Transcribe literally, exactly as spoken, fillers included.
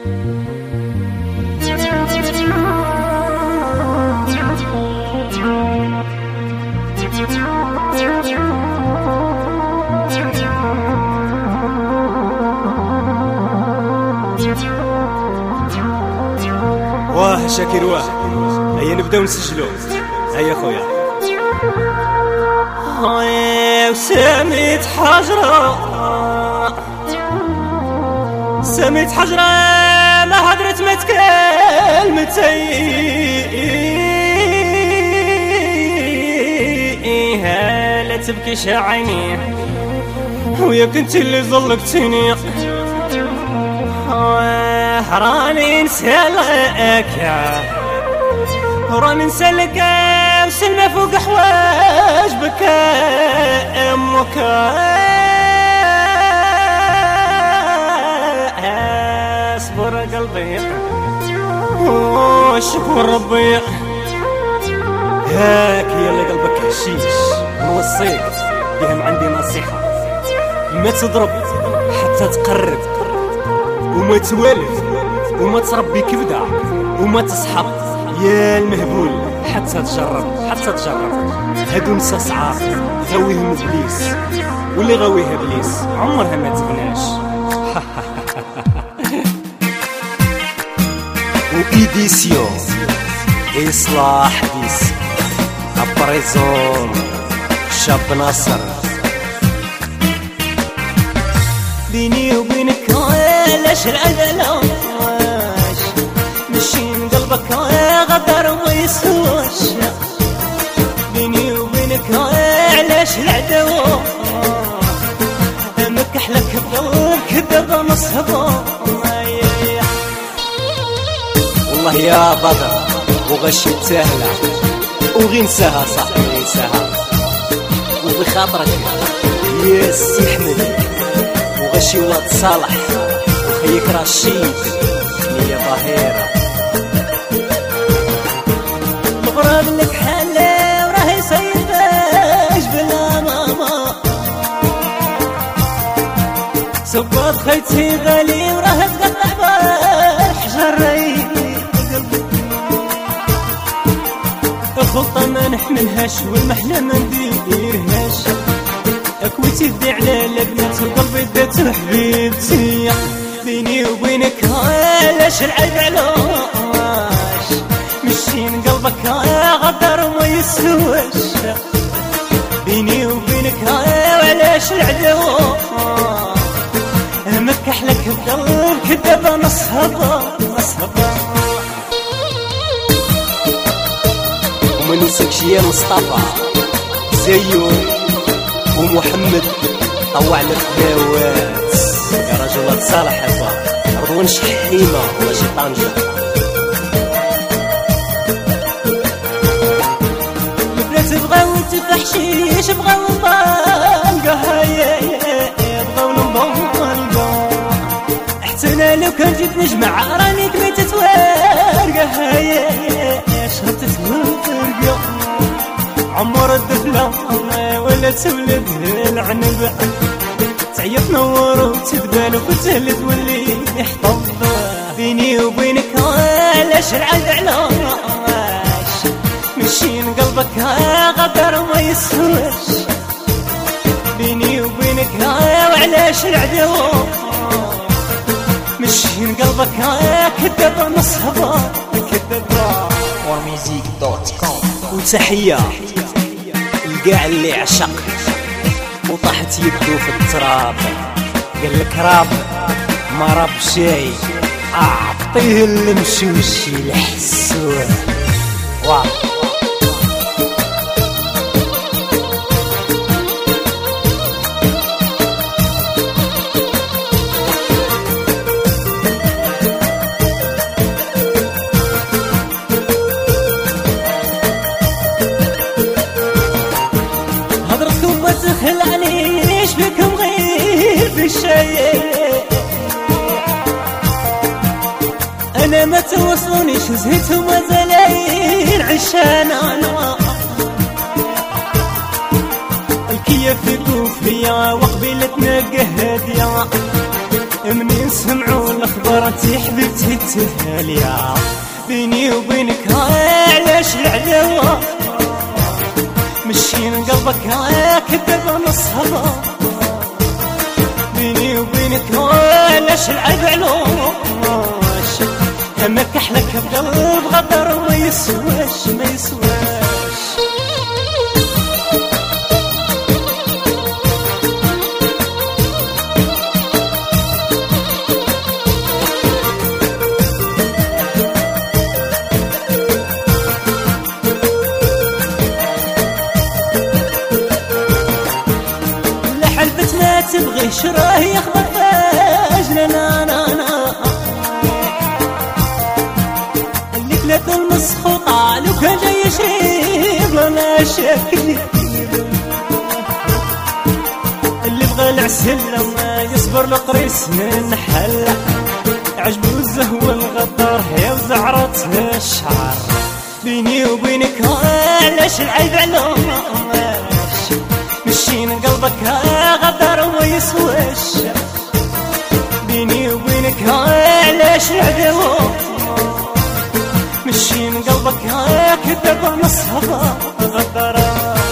واه شاكر واه، هيا نبداو نسجلو. هيا خويا. هاي وسميت حجرة سميت حجرة ما هدرت ما تكلمتي لا تبكيش عيني ويا كنتي اللي ظلقتيني راني نسالك راني نسالك وسلمى فوق حواج بك امك اصبر قلبي وشكر ربي هاك يلا قلبك هشيش نوصيك بهم عندي نصيحة، ما تضرب حتى تقرب وما توالف وما تربي كبدة وما تصحب يا المهبول حتى تجرب حتى تجرب. هادو نسا صعاب غاويهم ابليس واللي غاويها ابليس عمرها ما تبناش. وإيديسيون إصلاح ديس أبريزون شاب ناصر. بيني وبينك علاش العدلاش مشين قلبك غدر وما يسواش. بيني وبينك علاش العداوة مكح لك الضوء كذب نصهبه. والله يا بدر وغشي سهلة وغي نساها صاحبي غي نساها وبخاطرك يا سي حمد وغشي ولاد صالح وخيك رشيد يا ظهيرة. مغرب لك حالة وراهي سيداش بلا ماما سباط خيتي غالي وراه تقطع بالحجر. الخلطة ما نحملهاش والمحلة ما نديرهاش اكويتي دي على البنات وقلبي داتو حبيبتي. بيني وبينك علاش العيب علاش مشين قلبك غدر وما يسواش. بيني وبينك علاش العداوة مكح لك القلب كذابة نصهبة نصهبة. وما ننساكش يا مصطفى زيون ومحمد طوع الفداوات يا رجل صالح هبا رضوان شحيمة وماشي طنجة. البنات بغاو تفحشيش بغاو طالقة هيا بغاو نبالقة حتى انا لو كان جيت نجمع راني كميت تتوارقة هيا شهرت تتوارقة عمر الدفلة ولا تولد العنب تعيط نور وتدبال وكتهل تولي يحطب. بيني وبينك علاش العد علاش مشين قلبك غدر وما يسواش. بيني وبينك وعلاش العداوة مشين قلبك كذاب نصهبة كذاب. ورميزيك دوت كوم. وتحية القاع اللي عشق وطاحت يدو في التراب قال لك راب ما راب شاي اعطيه المشوشي الحسوه. واه خلانيش بكم غير بالشيء انا ما توصلونيش زهيت وما زالين عشان انا الكيف يطوف ليا وقبيلتنا قهادية منين سمعوا الاخبار انتي حبيبتي التهالية بيني وبينك علاش العداوة مشين قلبك كذب نصها بيني وبينك علاش العيب علوش اما كحلك بقلب غدر ما يسواش ما يسواش ما تبغي شراه يخبر فاجنا انا انا اللي كلات المسخوطة لو كان جاي يشيب انا شاكلي اللي بغى العسل لما يصبر له قريس من حله عجبو الزهو الغدار يا وزعرتها الشعر بيني وبينك علاش العيب علوم مشين قلبك غدر وما يسواش بيني وبينك علاش العداوة مشين قلبك كذب نصها غدر